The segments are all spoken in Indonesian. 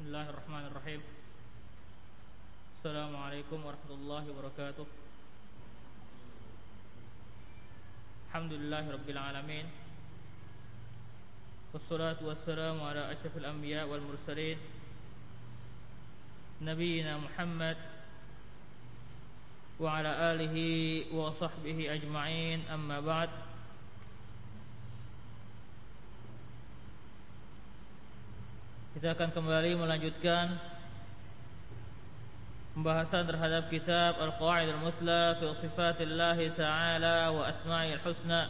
Bismillahirrahmanirrahim. Assalamualaikum warahmatullahi wabarakatuh. Alhamdulillahirabbil alamin. Wassalatu wassalamu ala asyrafil anbiya wal mursalin nabiyina Muhammad wa ala alihi wa sahbihi ajma'in. Amma ba'd. Kita akan kembali melanjutkan pembahasan terhadap kitab Al-Qawaid Al-Musla fi Sifatillah Ta'ala wa Asma'il Husna.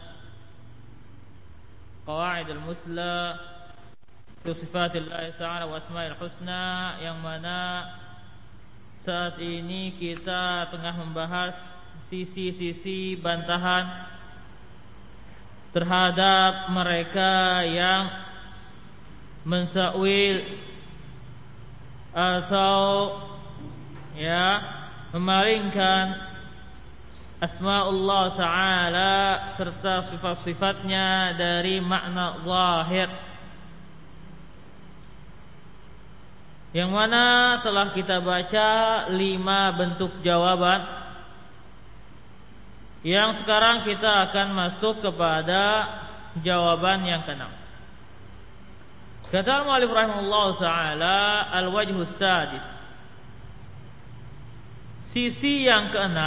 Qawaid Al-Musla fi Sifatillah Ta'ala wa Asma'il Husna, yang mana saat ini kita tengah membahas sisi-sisi bantahan terhadap mereka yang mensakwil atau memalingkan asma'ullah ta'ala serta sifat-sifatnya dari makna zahir, yang mana telah kita baca 5 bentuk jawaban. Yang sekarang kita akan masuk kepada jawaban yang ke-6. Kata al-mu'allif rahimahullah ta'ala, al-wajhus sadis, sisi yang ke-6,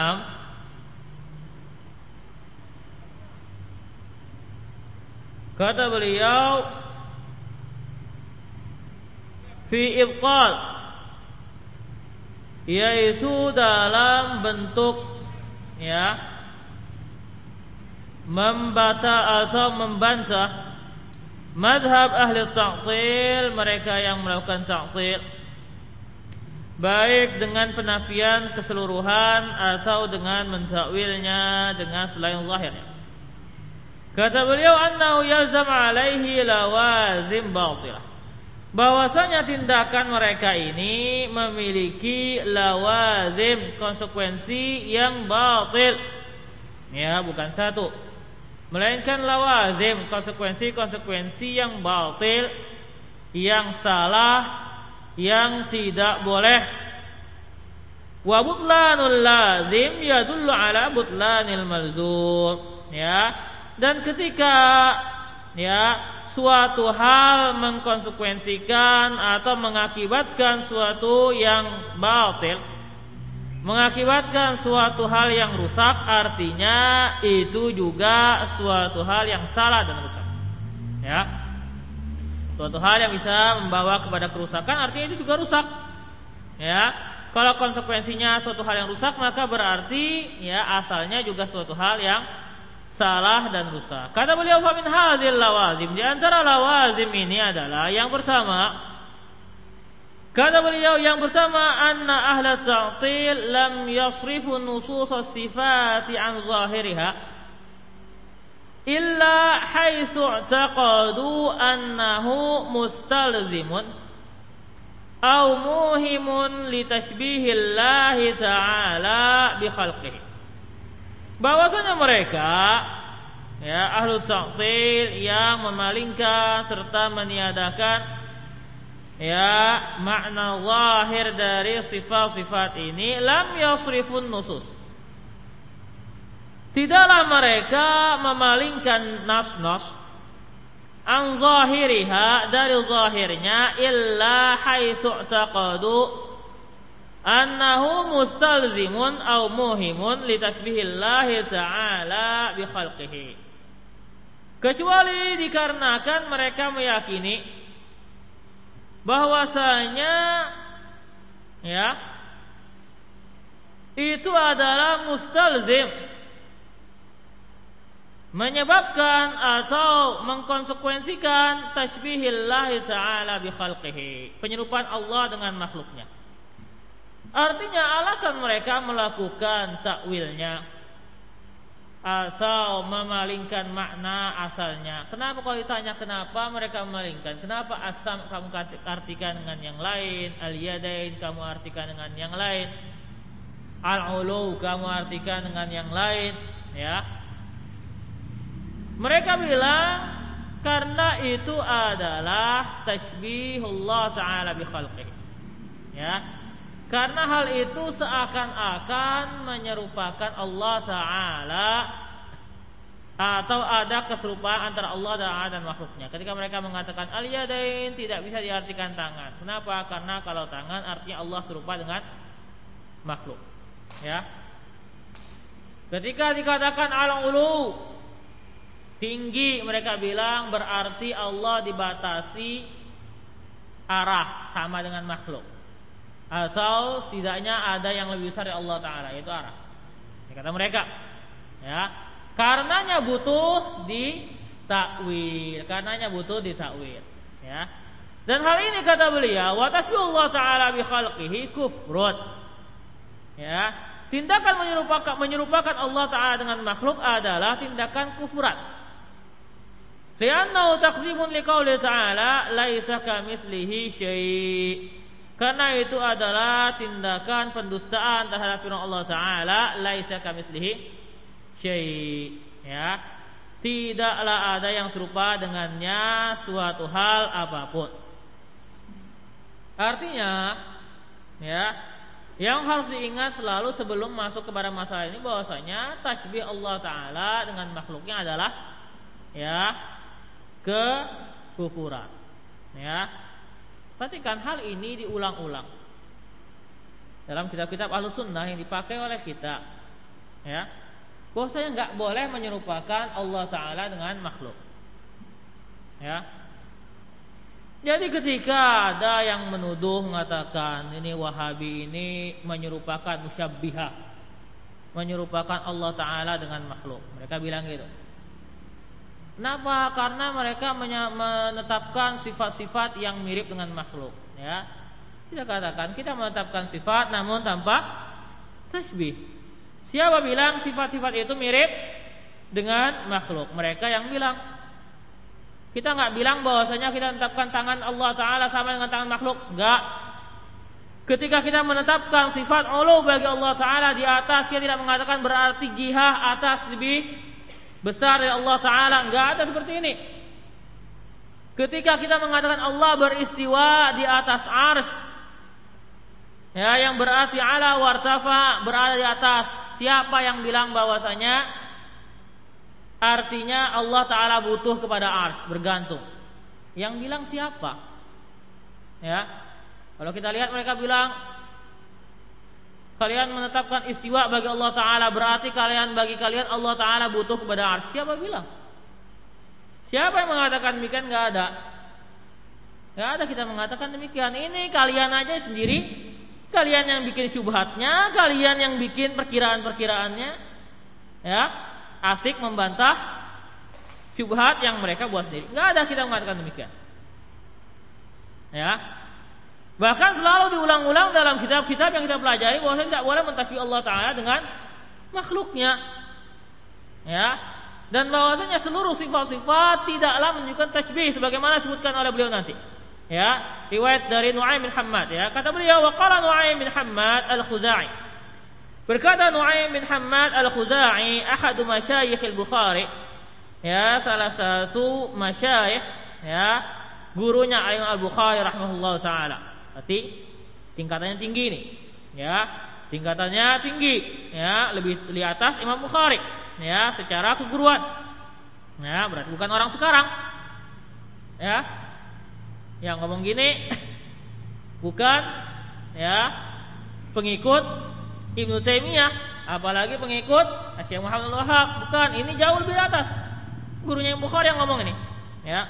kata beliau, fi ibqal, yaitu dalam bentuk membata atau membantah madhab ahli ta'til, mereka yang melakukan ta'til, baik dengan penafian keseluruhan atau dengan mentakwilnya dengan selain zahirnya. Kata beliau, annahu yalzam alaihi lawazim batilah, bahwasanya tindakan mereka ini memiliki lawazim, konsekuensi yang batil, bukan satu, melainkan lawazim, konsekuensi yang batil, yang salah, yang tidak boleh. Wa butlanul lazim yadullu ala butlanil malzum. Dan ketika suatu hal mengkonsekuensikan atau mengakibatkan suatu yang batil, mengakibatkan suatu hal yang rusak, artinya itu juga suatu hal yang salah dan rusak. Suatu hal yang bisa membawa kepada kerusakan, artinya itu juga rusak. Kalau konsekuensinya suatu hal yang rusak, maka berarti asalnya juga suatu hal yang salah dan rusak. Kata beliau, fa min hadzal lawazim, di antara lawazim ini adalah yang pertama. Kata beliau, yang pertama, anna ahla ta'til lam yasrifu nusus as-sifati an zahiriha illa haitsu i'taqadu annahu mustalzimun aw muhimun li tashbihillahi ta'ala bi khalqihi. Bahwasanya mereka ahlu ta'til yang memalingkan serta meniadakan makna zahir dari sifat-sifat ini, lam yasrifun nusus, tidaklah mereka memalingkan nas-nas an zahiriha, dari zahirnya, illa haitsu taqadu annahu mustalzimun aw muhimun li tashbihillahi ta'ala bi khalqihi, kecuali dikarenakan mereka meyakini bahwasanya itu adalah mustalzim, menyebabkan atau mengkonsekuensikan tashbihillahi ta'ala bi khalqihi, penyerupaan Allah dengan makhluknya. Artinya alasan mereka melakukan takwilnya atau memalingkan makna asalnya. Kenapa kalau ditanya kenapa mereka memalingkan? Kenapa asam kamu artikan dengan yang lain, al-yadain kamu artikan dengan yang lain, al-ulu kamu artikan dengan yang lain, Mereka bilang Karena itu adalah tasbihullah ta'ala bi khalqihi. Ya. Karena hal itu seakan-akan menyerupakan Allah Ta'ala, atau ada keserupaan antara Allah Ta'ala dan makhluknya. Ketika mereka mengatakan al-yadain, tidak bisa diartikan tangan. Kenapa? Karena kalau tangan artinya Allah serupa dengan makhluk. Ya. Ketika dikatakan al-ulu, tinggi, mereka bilang berarti Allah dibatasi arah sama dengan makhluk, atau setidaknya ada yang lebih besar dari Allah Ta'ala, yaitu arah. Ini kata mereka. Ya, karenanya butuh ditakwil. Ya. Dan hal ini kata beliau, wa tasbihullah Ta'ala bi khalqihi kufrun. Ya, tindakan menyerupakan Allah Ta'ala dengan makhluk adalah tindakan kufuran. Li'annahu taqdzimun liqauli ta'ala laisa kamitslihi syai'. Karena itu adalah tindakan pendustaan terhadap firman Allah Ta'ala laisa kamitslihi syai'. Ya. Tidaklah ada yang serupa dengannya suatu hal apapun. Artinya, ya, yang harus diingat selalu sebelum masuk kepada masalah ini bahwasanya tasbih Allah Ta'ala dengan makhluknya adalah, ya, kekufuran. Ya. Perhatikan hal ini diulang-ulang dalam kitab-kitab Ahlussunnah yang dipakai oleh kita. Ya. Bahwasanya enggak boleh menyerupakan Allah Ta'ala dengan makhluk. Ya. Jadi ketika ada yang menuduh mengatakan ini Wahabi ini menyerupakan musyabbihah, menyerupakan Allah Ta'ala dengan makhluk, mereka bilang gitu. Kenapa? Karena mereka menetapkan sifat-sifat yang mirip dengan makhluk. Ya, kita katakan kita menetapkan sifat namun tanpa tasbih. Siapa bilang sifat-sifat itu mirip dengan makhluk? Mereka yang bilang. Kita nggak bilang bahwasanya kita menetapkan tangan Allah Ta'ala sama dengan tangan makhluk. Enggak. Ketika kita menetapkan sifat ulu bagi Allah Ta'ala di atas, kita tidak mengatakan berarti jihah atas lebih besar dari Allah Ta'ala. Enggak ada seperti ini. Ketika kita mengatakan Allah beristiwa di atas arsy, ya, yang berarti ala wartafa, berada di atas. Siapa yang bilang bahwasanya artinya Allah Ta'ala butuh kepada arsy, bergantung? Yang bilang siapa? Ya, kalau kita lihat mereka bilang kalian menetapkan istiwa bagi Allah Ta'ala berarti bagi kalian Allah Ta'ala butuh kepada arsy. Siapa bilang? Siapa yang mengatakan demikian? Gak ada. Gak ada kita mengatakan demikian. Ini kalian aja sendiri, kalian yang bikin syubhatnya, kalian yang bikin perkiraan-perkiraannya. Ya, asik membantah syubhat yang mereka buat sendiri. Gak ada kita mengatakan demikian. Ya. Bahkan selalu diulang-ulang dalam kitab-kitab yang kita pelajari bahwa tidak boleh mentasbih Allah Ta'ala dengan makhluknya. Ya. Dan bahwasanya seluruh sifat-sifat tidaklah menunjukkan tasbih sebagaimana disebutkan oleh beliau nanti. Ya, riwayat dari Nu'aim bin Hammad, ya. Kata beliau, wa qala Nu'aim bin Hammad al-Khuzai. Berkata Nu'aim bin Hammad al-Khuzai, ahadu masyayikh al-Bukhari, ya, salah satu masyayikh, ya, gurunya Imam Al-Bukhari rahimahullah taala. Berarti tingkatannya tinggi nih, ya, tingkatannya tinggi, ya, lebih di atas Imam Bukhari, ya, secara keguruan. Ya, berarti bukan orang sekarang, ya, yang ngomong gini bukan, ya, pengikut Ibnu Taimiyah, apalagi pengikut Syekh Muhammad Al-Wahhab, bukan. Ini jauh lebih atas. Gurunya Imam Bukhari yang ngomong ini, ya.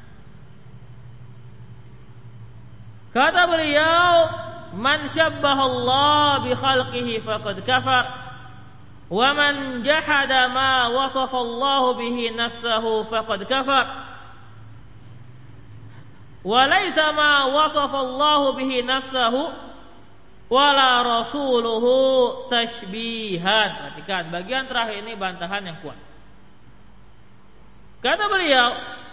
Kata beliau, man syabbaha Allah bi khalqihi faqad kafar, wa man jahada ma wasafa Allah bihi nafsahu faqad kafar, wa laysa ma wasafa Allah bihi nafsahu wala rasuluhu tashbihan. Perhatikan bagian terakhir ini bantahan yang kuat. Kata beliau,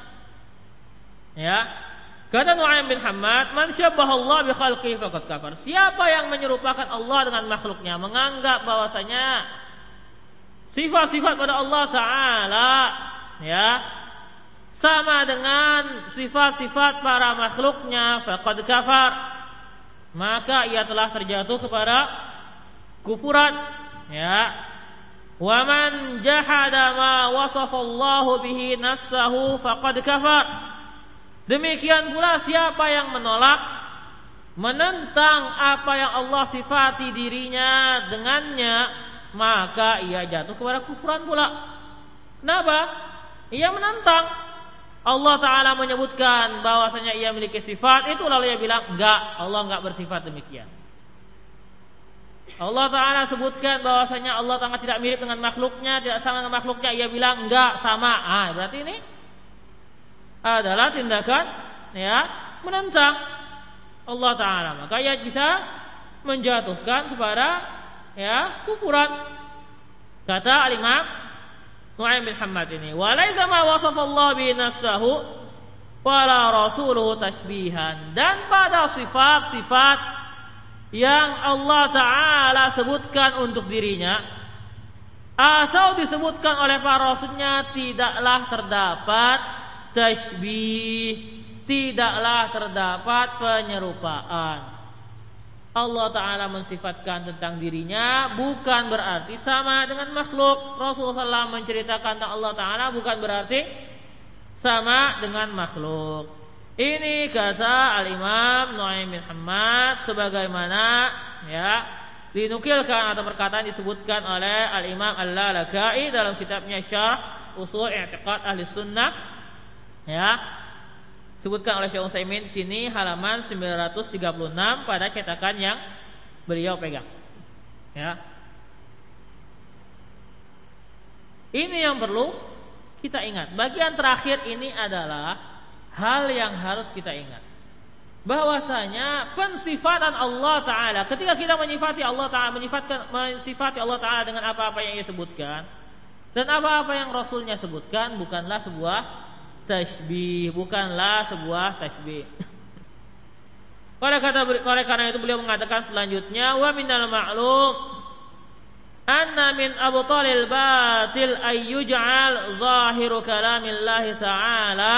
ya, kata Nu'aim bin Hammad, man syabbaha Allah bi khalqihi faqad kafar. Siapa yang menyerupakan Allah dengan makhluknya, menganggap bahwasanya sifat-sifat pada Allah Ta'ala, ya, sama dengan sifat-sifat para makhluknya, faqad kafar, maka ia telah terjatuh kepada kufuran. Ya, wa man jahada ma wasafallahu bihi nafsahu faqad kafar. Demikian pula siapa yang menolak, menentang apa yang Allah sifati dirinya dengannya, maka ia jatuh kepada kufuran pula. Kenapa? Ia menentang. Allah Ta'ala menyebutkan bahwasanya ia memiliki sifat itu, lalu ia bilang enggak, Allah enggak bersifat demikian. Allah Ta'ala sebutkan bahwasanya Allah Ta'ala tidak mirip dengan makhluknya, tidak sama dengan makhluknya, ia bilang enggak, sama. Berarti ini adalah tindakan menentang Allah Ta'ala, maka ia bisa menjatuhkan kepada kufuran. Kata Al-Imam Nu'aim bin Hammad ini, walaysa ma wasafallahu bi nafsahu wala rasuluhu tashbihan, dan pada sifat-sifat yang Allah Ta'ala sebutkan untuk dirinya atau disebutkan oleh para rasulnya tidaklah terdapat tashbih, tidaklah terdapat penyerupaan. Allah Ta'ala mensifatkan tentang dirinya bukan berarti sama dengan makhluk. Rasulullah SAW menceritakan tentang Allah Ta'ala bukan berarti sama dengan makhluk. Ini kata Al-Imam Nu'aim bin Hammad, sebagaimana dinukilkan atau perkataan disebutkan oleh Al-Imam Al-Lalaka'i dalam kitabnya Syarh Ushul I'tiqad Ahli Sunnah. Sebutkan oleh Syekh Utsaimin sini halaman 936 pada cetakan yang beliau pegang. Ini yang perlu kita ingat. Bagian terakhir ini adalah hal yang harus kita ingat. Bahwasanya pensifatan Allah Ta'ala, ketika kita menyifati Allah Ta'ala, mensifati Allah Ta'ala dengan apa-apa yang ia sebutkan dan apa-apa yang Rasulnya sebutkan, bukanlah sebuah tashbih, bukanlah sebuah tashbih. Oleh karena itu beliau mengatakan selanjutnya, wa minal ma'lum anna min abtalil batil ay yuj'al zahiru kalamillahi ta'ala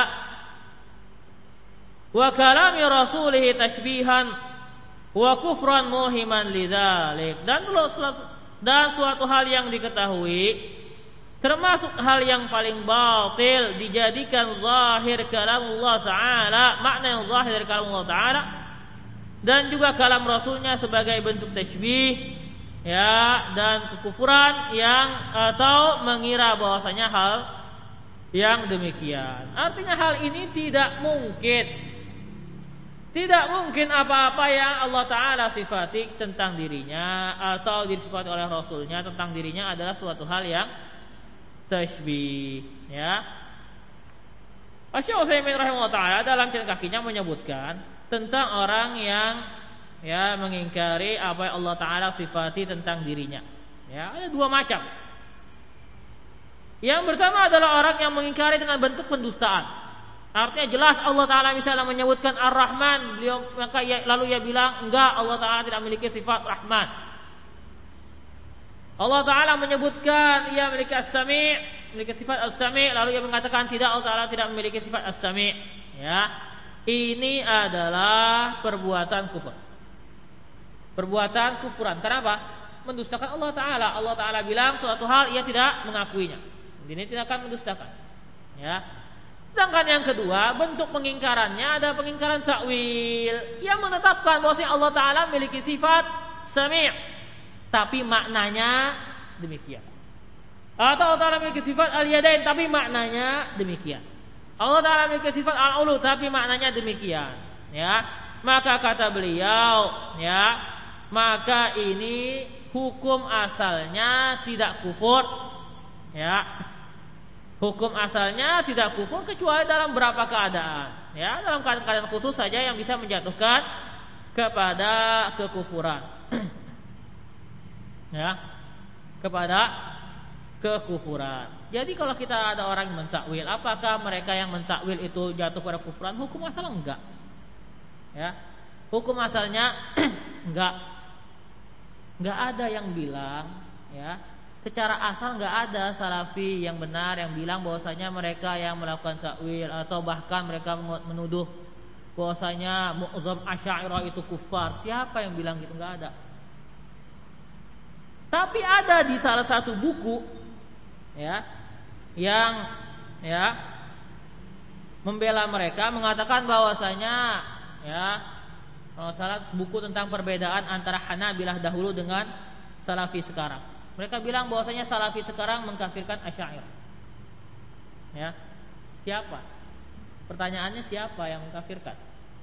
wa kalami rasulih tashbihan wa kufran muhiman lidzalik. Dan suatu hal yang diketahui, termasuk hal yang paling batil, dijadikan zahir kalam Allah Ta'ala, makna yang zahir dari kalam Allah Ta'ala, dan juga kalam Rasulnya sebagai bentuk tashbih, dan kekufuran atau mengira bahwasanya hal yang demikian. Artinya hal ini tidak mungkin apa-apa yang Allah Ta'ala sifati tentang dirinya atau disifati oleh Rasulnya tentang dirinya adalah suatu hal yang tashbih. Syekh Utsaimin rahimahullah ta'ala dalam catatan kakinya menyebutkan tentang orang yang mengingkari apa yang Allah Ta'ala sifati tentang dirinya. Ada dua macam. Yang pertama adalah orang yang mengingkari dengan bentuk pendustaan. Artinya jelas Allah Ta'ala misalnya menyebutkan Ar-Rahman, lalu ia bilang enggak, Allah Ta'ala tidak memiliki sifat Rahman. Allah Ta'ala menyebutkan ia memiliki as-sami', memiliki sifat as-sami', lalu ia mengatakan tidak, Allah Ta'ala tidak memiliki sifat as-sami'. Ini adalah perbuatan kufur, perbuatan kufuran. Kenapa? Mendustakan Allah Ta'ala. Allah Ta'ala bilang suatu hal, ia tidak mengakuinya. Ini tidak akan mendustakan. Sedangkan yang kedua, bentuk pengingkarannya ada pengingkaran takwil, yang menetapkan bahwa Allah Ta'ala memiliki sifat sami', tapi maknanya demikian. Atau Allah Ta'ala memiliki sifat al-yadain, tapi maknanya demikian. Allah Ta'ala memiliki sifat al-ulu, tapi maknanya demikian. Maka kata beliau, maka ini hukum asalnya tidak kufur. Hukum asalnya tidak kufur kecuali dalam beberapa keadaan. Dalam keadaan khusus saja yang bisa menjatuhkan kepada kekufuran. Kepada kekufuran. Jadi kalau kita ada orang yang mentakwil, apakah mereka yang mentakwil itu jatuh pada kufuran? Hukum asal enggak. Hukum asalnya enggak ada yang bilang secara asal nggak ada salafi yang benar yang bilang bahwasanya mereka yang melakukan takwil atau bahkan mereka menuduh bahwasanya mu'zam Asy'ariyah itu kufar. Siapa yang bilang gitu? Nggak ada. Tapi ada di salah satu buku ya yang ya membela mereka, mengatakan bahwasanya ya kalau salah buku tentang perbedaan antara Hanabilah dahulu dengan Salafi sekarang. Mereka bilang bahwasanya Salafi sekarang mengkafirkan Asy'ariyah. Ya. Siapa? Pertanyaannya siapa yang mengkafirkan?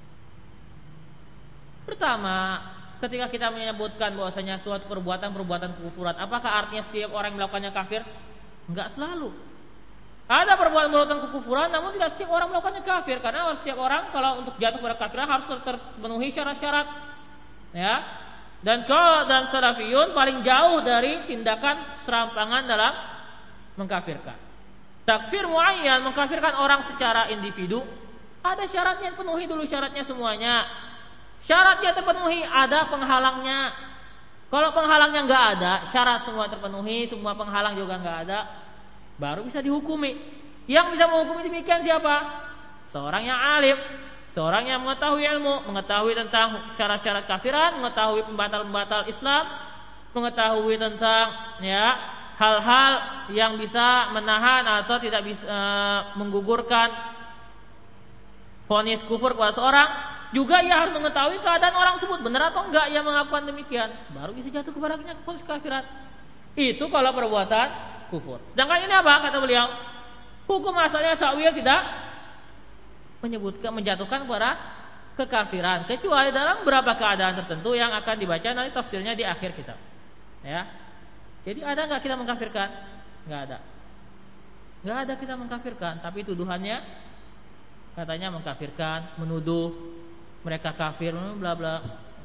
Pertama, ketika kita menyebutkan bahwasanya suatu perbuatan kekufuran, apakah artinya setiap orang yang melakukannya kafir? Enggak selalu. Ada perbuatan kekufuran, namun tidak setiap orang melakukannya kafir, karena setiap orang kalau untuk jatuh pada kafiran harus terpenuhi syarat-syarat. Ya. Dan Salafiyun paling jauh dari tindakan serampangan dalam mengkafirkan. Takfir muayyan, mengkafirkan orang secara individu, ada syaratnya, penuhi dulu syaratnya semuanya. Syaratnya terpenuhi, ada penghalangnya. Kalau penghalangnya nggak ada, syarat semua terpenuhi, semua penghalang juga nggak ada, baru bisa dihukumi. Yang bisa menghukumi demikian siapa? Seorang yang alim, seorang yang mengetahui ilmu, mengetahui tentang syarat-syarat kafiran, mengetahui pembatal-pembatal Islam, mengetahui tentang ya hal-hal yang bisa menahan atau tidak bisa menggugurkan vonis kufur kepada seorang. Juga ia harus mengetahui keadaan orang tersebut benar atau enggak ia melakukan demikian, baru bisa jatuh kepadanya vonis kafiran. Itu kalau perbuatan kufur. Sedangkan ini apa kata beliau? Hukum asalnya takwil tidak menyebutkan menjatuhkan kepada kekafiran, kecuali dalam beberapa keadaan tertentu yang akan dibaca nanti tafsirnya di akhir kitab. Ya. Jadi ada enggak kita mengkafirkan? Enggak ada. Enggak ada kita mengkafirkan, tapi tuduhannya katanya mengkafirkan, menuduh mereka kafir, bla bla.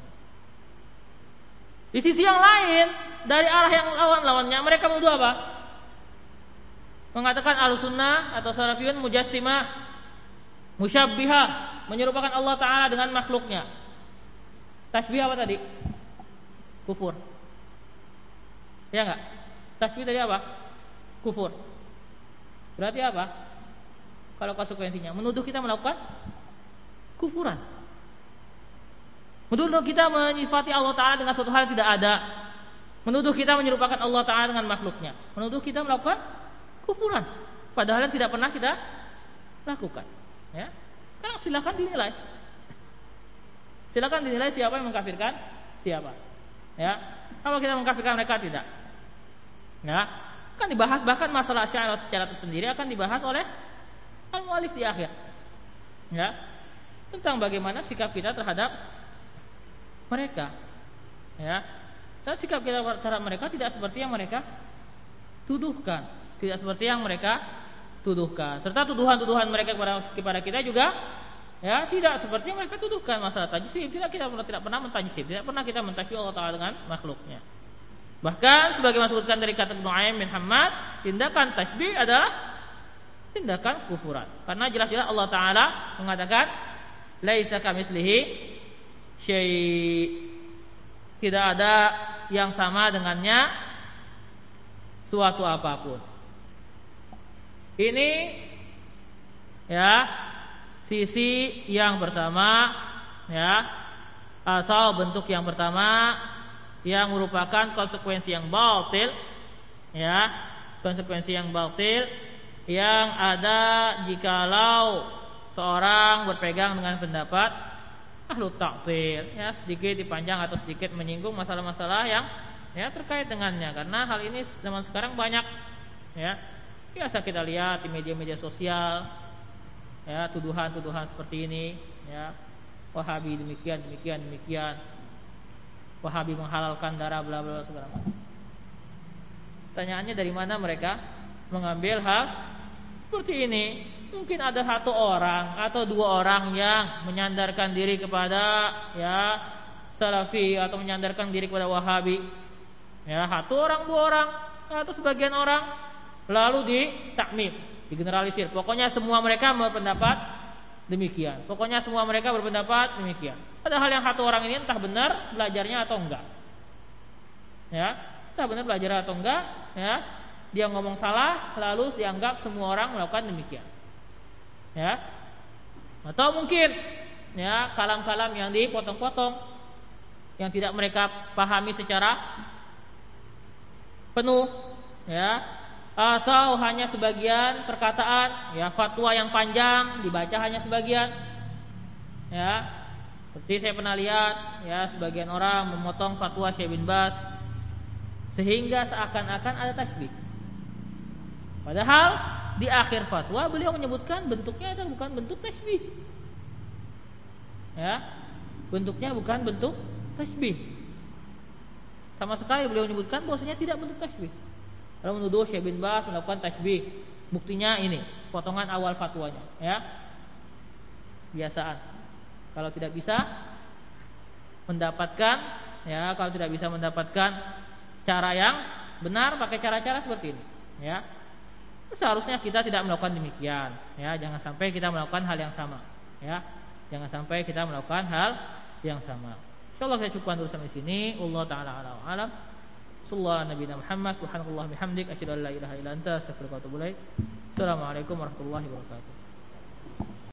Di sisi yang lain, dari arah yang lawan-lawannya, mereka menuduh apa? Mengatakan Ahlussunnah atau Salafiyun mujassimah, musyabbihah, menyerupakan Allah Ta'ala dengan makhluknya. Tasbih apa tadi? Kufur. Ya enggak? Tasbih tadi apa? Kufur. Berarti apa? Kalau konsekuensinya menuduh kita melakukan kufuran. Menuduh kita menyifati Allah Ta'ala dengan suatu hal yang tidak ada. Menuduh kita menyerupakan Allah Ta'ala dengan makhluknya. Menuduh kita melakukan kufuran, padahal yang tidak pernah kita lakukan. Ya, sekarang silakan dinilai. Silakan dinilai siapa yang mengkafirkan siapa. Ya, apa kita mengkafirkan mereka? Tidak. Ya, akan dibahas, bahkan masalah Asy'ariyah secara tersendiri akan dibahas oleh al-mu'allif di akhir. Ya, tentang bagaimana sikap kita terhadap mereka. Ya, dan sikap kita terhadap mereka tidak seperti yang mereka tuduhkan, tidak seperti yang mereka tuduhkan. Serta tuduhan-tuduhan mereka kepada kita juga ya tidak seperti yang mereka tuduhkan. Masalah tajsib, kita tidak pernah mentajsib, tidak pernah kita mentajsib Allah Ta'ala dengan makhluknya. Bahkan sebagaimana disebutkan dari kata Nu'aim bin Hammad, tindakan tasbih adalah tindakan kufuran. Karena jelas-jelas Allah Ta'ala mengatakan laisa kamitslihi syai', tidak ada yang sama dengannya suatu apapun. Ini ya sisi yang pertama ya, atau bentuk yang pertama yang merupakan konsekuensi yang batil ya, konsekuensi yang batil yang ada jikalau seorang berpegang dengan pendapat ahlu ta'til ya, sedikit dipanjang atau sedikit menyinggung masalah-masalah yang ya terkait dengannya, karena hal ini zaman sekarang banyak ya, biasa kita lihat di media-media sosial ya, tuduhan-tuduhan seperti ini ya, Wahabi demikian, Wahabi menghalalkan darah bla bla segala macam. Pertanyaannya dari mana mereka mengambil hal seperti ini? Mungkin ada satu orang atau dua orang yang menyandarkan diri kepada ya Salafi atau menyandarkan diri kepada Wahabi. Ya, satu orang, dua orang atau sebagian orang, lalu ditakmim, digeneralisir. Pokoknya semua mereka berpendapat demikian. Pokoknya semua mereka berpendapat demikian. Padahal yang satu orang ini entah benar belajarnya atau enggak. Ya, entah benar belajar atau enggak, ya. Dia ngomong salah lalu dianggap semua orang melakukan demikian. Ya. Atau mungkin ya kalam-kalam yang dipotong-potong yang tidak mereka pahami secara penuh, ya. Atau hanya sebagian perkataan, ya fatwa yang panjang dibaca hanya sebagian. Ya. Seperti saya pernah lihat ya sebagian orang memotong fatwa Syekh bin Baz sehingga seakan-akan ada tasbih. Padahal di akhir fatwa beliau menyebutkan bentuknya itu bukan bentuk tasbih. Ya. Bentuknya bukan bentuk tasbih. Sama sekali beliau menyebutkan bahwasanya tidak bentuk tasbih. Lalu menuduh Syekh bin Baz melakukan tasbih. Buktinya ini, potongan awal fatwanya, ya. Biasaan. Kalau tidak bisa mendapatkan cara yang benar pakai cara-cara seperti ini, ya. Seharusnya kita tidak melakukan demikian, ya. Jangan sampai kita melakukan hal yang sama, ya. Jangan sampai kita melakukan hal yang sama. Insyaallah saya cukupkan dulu sampai sini. Allah taala alam. Sallallahu nabiyana Muhammad subhanallahi bihamdik asyhadu an la ilaha illa anta astaghfiruka wa atubu ilaik. Assalamualaikum warahmatullahi wabarakatuh.